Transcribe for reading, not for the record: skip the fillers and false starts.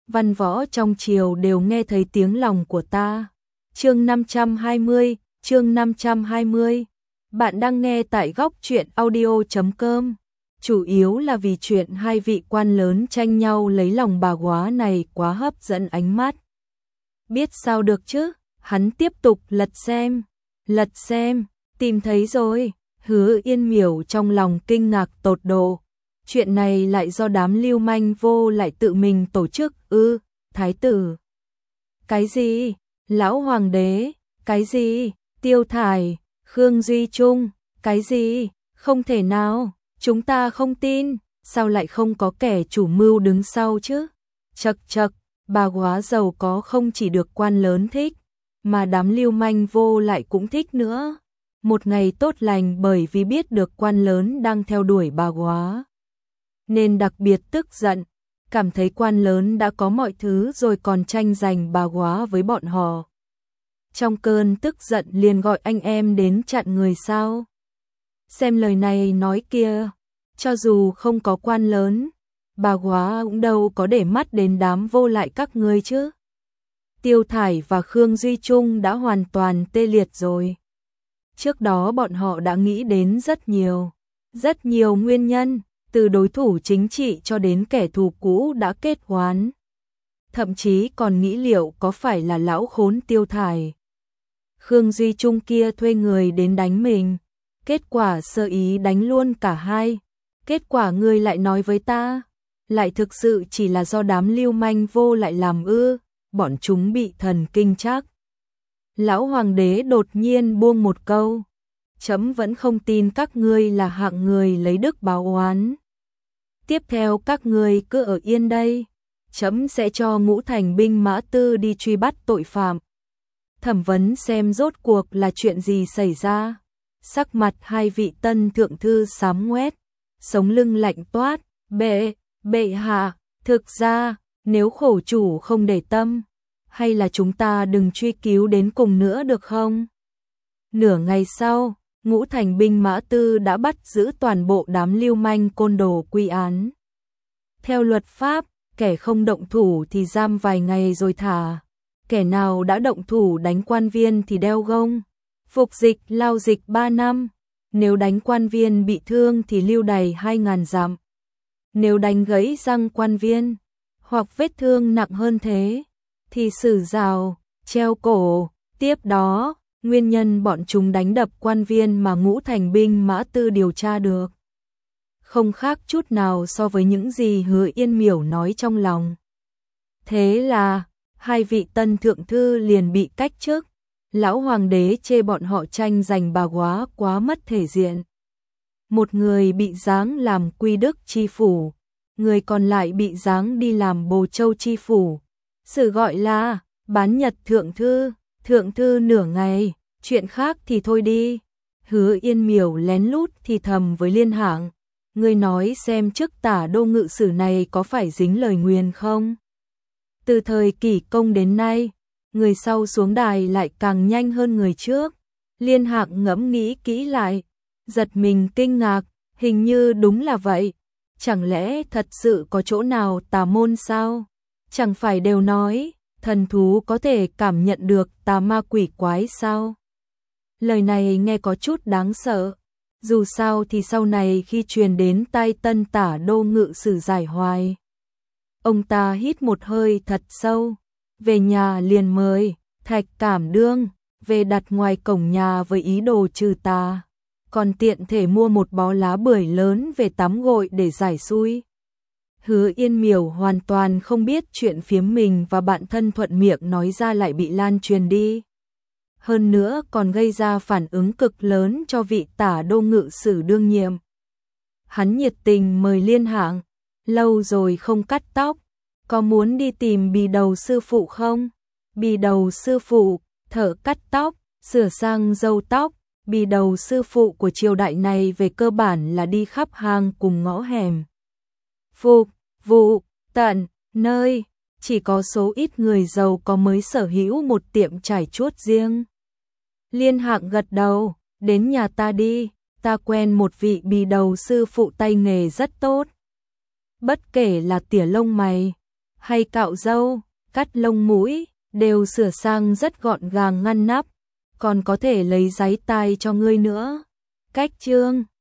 văn võ trong triều đều nghe thấy tiếng lòng của ta. Chương 520, chương 520. Bạn đang nghe tại góc truyện audio.com. Chủ yếu là vì chuyện hai vị quan lớn tranh nhau lấy lòng bà góa này quá hấp dẫn ánh mắt. Biết sao được chứ, hắn tiếp tục lật xem, tìm thấy rồi. Hứa Yên Miểu trong lòng kinh ngạc tột độ. Chuyện này lại do đám lưu manh vô lại tự mình tổ chức ư? Thái tử? Cái gì? Lão hoàng đế? Cái gì? Tiêu Thải? Khương Duy Trung? Cái gì? Không thể nào, chúng ta không tin, sao lại không có kẻ chủ mưu đứng sau chứ? Chậc chậc, bà góa giàu có không chỉ được quan lớn thích, mà đám lưu manh vô lại cũng thích nữa. Một ngày tốt lành bởi vì biết được quan lớn đang theo đuổi bà góa, nên đặc biệt tức giận, cảm thấy quan lớn đã có mọi thứ rồi còn tranh giành bà góa với bọn họ. Trong cơn tức giận liền gọi anh em đến chặn người sao. Xem lời này nói kia, cho dù không có quan lớn, bà góa cũng đâu có để mắt đến đám vô lại các ngươi chứ. Tiêu Thải và Khương Duy Trung đã hoàn toàn tê liệt rồi. Trước đó bọn họ đã nghĩ đến rất nhiều nguyên nhân, từ đối thủ chính trị cho đến kẻ thù cũ đã kết oán. Thậm chí còn nghĩ liệu có phải là lão khốn Tiêu Thải, Khương Duy Trung kia thuê người đến đánh mình. Kết quả sơ ý đánh luôn cả hai. Kết quả ngươi lại nói với ta, lại thực sự chỉ là do đám lưu manh vô lại làm ư? Bọn chúng bị thần kinh chắc. Lão hoàng đế đột nhiên buông một câu, chấm vẫn không tin các ngươi là hạng người lấy đức báo oán. Tiếp theo các ngươi cứ ở yên đây, chấm sẽ cho Ngũ Thành binh mã tư đi truy bắt tội phạm, thẩm vấn xem rốt cuộc là chuyện gì xảy ra. Sắc mặt hai vị tân thượng thư xám ngoét, sống lưng lạnh toát. Bệ hạ, thực ra nếu khổ chủ không để tâm, hay là chúng ta đừng truy cứu đến cùng nữa được không? Nửa ngày sau, Ngũ Thành binh mã tư đã bắt giữ toàn bộ đám lưu manh côn đồ quy án. Theo luật pháp, kẻ không động thủ thì giam vài ngày rồi thả, kẻ nào đã động thủ đánh quan viên thì đeo gông, phục dịch lao dịch 3 năm, nếu đánh quan viên bị thương thì lưu đày 2.000 dặm, nếu đánh gãy răng quan viên, hoặc vết thương nặng hơn thế, thì xử rào, treo cổ. Tiếp đó, nguyên nhân bọn chúng đánh đập quan viên mà Ngũ Thành binh mã tư điều tra được, không khác chút nào so với những gì Hứa Yên Miểu nói trong lòng. Thế là, hai vị tân thượng thư liền bị cách chức. Lão hoàng đế chê bọn họ tranh giành bà góa quá mất thể diện. Một người bị giáng làm Quy Đức chi phủ, người còn lại bị giáng đi làm Bồ Châu chi phủ. Sự gọi là bán nhật thượng thư nửa ngày, chuyện khác thì thôi đi. Hứa Yên Miểu lén lút thì thầm với Liên Hạng, ngươi nói xem chức tả đô ngự sử này có phải dính lời nguyền không? Từ thời Kỷ Công đến nay, người sau xuống đài lại càng nhanh hơn người trước. Liên Hạng ngẫm nghĩ kỹ lại, giật mình kinh ngạc, hình như đúng là vậy. Chẳng lẽ thật sự có chỗ nào tà môn sao? Chẳng phải đều nói, thần thú có thể cảm nhận được tà ma quỷ quái sao? Lời này nghe có chút đáng sợ. Dù sao thì sau này khi truyền đến tai tân tả đô ngự sử Giải Hoài, ông ta hít một hơi thật sâu, về nhà liền mời Thạch Cảm Đương về đặt ngoài cổng nhà với ý đồ trừ tà, còn tiện thể mua một bó lá bưởi lớn về tắm gội để giải xui. Hứa Yên Miểu hoàn toàn không biết chuyện phiếm mình và bạn thân thuận miệng nói ra lại bị lan truyền đi. Hơn nữa còn gây ra phản ứng cực lớn cho vị tả đô ngự sử đương nhiệm. Hắn nhiệt tình mời Liên Hạng, lâu rồi không cắt tóc, có muốn đi tìm bì đầu sư phụ không? Bì đầu sư phụ, thợ cắt tóc, sửa sang râu tóc. Bì đầu sư phụ của triều đại này về cơ bản là đi khắp hang cùng ngõ hẻm, phục vụ tận nơi, chỉ có số ít người giàu có mới sở hữu một tiệm trải chuốt riêng. Liên Hạng gật đầu, đến nhà ta đi, ta quen một vị bì đầu sư phụ tay nghề rất tốt. Bất kể là tỉa lông mày, hay cạo râu, cắt lông mũi, đều sửa sang rất gọn gàng ngăn nắp, còn có thể lấy giấy tai cho ngươi nữa. Cách chương